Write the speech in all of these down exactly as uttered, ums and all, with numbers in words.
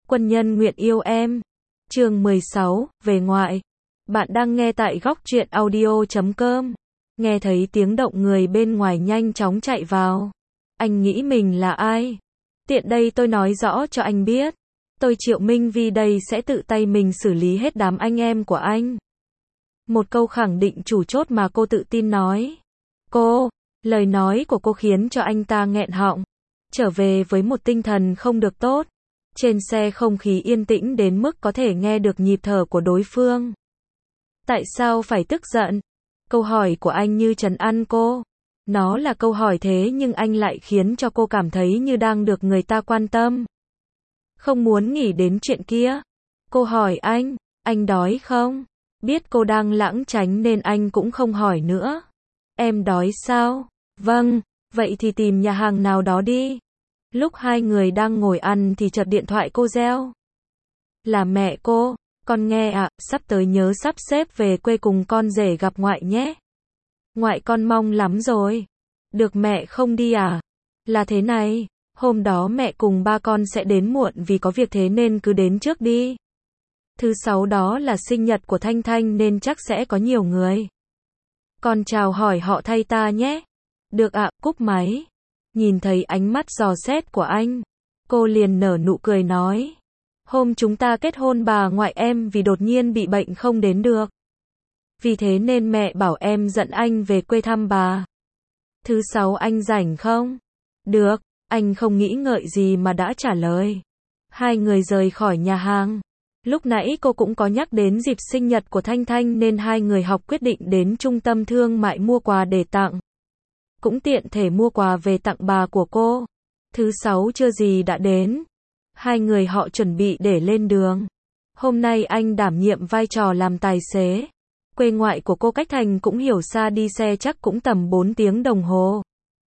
Quân nhân nguyện yêu em. Chương mười sáu, về ngoại. Bạn đang nghe tại góc truyện audio chấm com. Nghe thấy tiếng động người bên ngoài nhanh chóng chạy vào. Anh nghĩ mình là ai? Tiện đây tôi nói rõ cho anh biết. Tôi Triệu Minh Vi đây sẽ tự tay mình xử lý hết đám anh em của anh. Một câu khẳng định chủ chốt mà cô tự tin nói. Cô, lời nói của cô khiến cho anh ta nghẹn họng. Trở về với một tinh thần không được tốt. Trên xe không khí yên tĩnh đến mức có thể nghe được nhịp thở của đối phương. Tại sao phải tức giận? Câu hỏi của anh như trấn an cô. Nó là câu hỏi thế nhưng anh lại khiến cho cô cảm thấy như đang được người ta quan tâm. Không muốn nghĩ đến chuyện kia. Cô hỏi anh, anh đói không? Biết cô đang lảng tránh nên anh cũng không hỏi nữa. Em đói sao? Vâng, vậy thì tìm nhà hàng nào đó đi. Lúc hai người đang ngồi ăn thì chợt điện thoại cô reo. Là mẹ cô, con nghe ạ, à, sắp tới nhớ sắp xếp về quê cùng con rể gặp ngoại nhé. Ngoại con mong lắm rồi. Được mẹ không đi à? Là thế này, hôm đó mẹ cùng ba con sẽ đến muộn vì có việc thế nên cứ đến trước đi. Thứ sáu đó là sinh nhật của Thanh Thanh nên chắc sẽ có nhiều người. Con chào hỏi họ thay ta nhé. Được ạ, à, cúp máy. Nhìn thấy ánh mắt dò xét của anh, cô liền nở nụ cười nói. Hôm chúng ta kết hôn bà ngoại em vì đột nhiên bị bệnh không đến được. Vì thế nên mẹ bảo em dẫn anh về quê thăm bà. Thứ sáu anh rảnh không? Được, anh không nghĩ ngợi gì mà đã trả lời. Hai người rời khỏi nhà hàng. Lúc nãy cô cũng có nhắc đến dịp sinh nhật của Thanh Thanh nên hai người học quyết định đến trung tâm thương mại mua quà để tặng. Cũng tiện thể mua quà về tặng bà của cô. Thứ sáu chưa gì đã đến. Hai người họ chuẩn bị để lên đường. Hôm nay anh đảm nhiệm vai trò làm tài xế. Quê ngoại của cô cách thành cũng hiểu xa đi xe chắc cũng tầm bốn tiếng đồng hồ.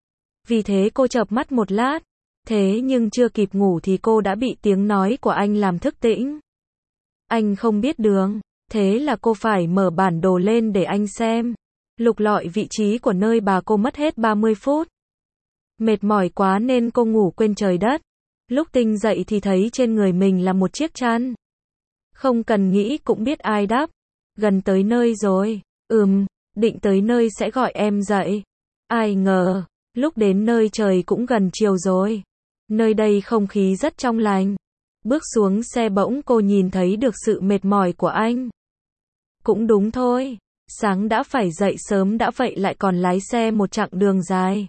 Vì thế cô chợp mắt một lát. Thế nhưng chưa kịp ngủ thì cô đã bị tiếng nói của anh làm thức tỉnh. Anh không biết đường. Thế là cô phải mở bản đồ lên để anh xem. Lục lọi vị trí của nơi bà cô mất hết ba mươi phút. Mệt mỏi quá nên cô ngủ quên trời đất. Lúc tỉnh dậy thì thấy trên người mình là một chiếc chăn. Không cần nghĩ cũng biết ai đắp. Gần tới nơi rồi. Ừm, định tới nơi sẽ gọi em dậy. Ai ngờ, lúc đến nơi trời cũng gần chiều rồi. Nơi đây không khí rất trong lành. Bước xuống xe bỗng cô nhìn thấy được sự mệt mỏi của anh. Cũng đúng thôi. Sáng đã phải dậy sớm đã vậy lại còn lái xe một chặng đường dài.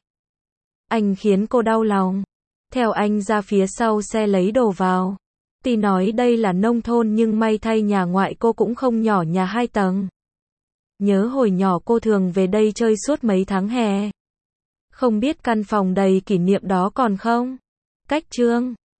Anh khiến cô đau lòng. Theo anh ra phía sau xe lấy đồ vào. Tuy nói đây là nông thôn nhưng may thay nhà ngoại cô cũng không nhỏ nhà hai tầng. Nhớ hồi nhỏ cô thường về đây chơi suốt mấy tháng hè. Không biết căn phòng đầy kỷ niệm đó còn không? Cách chương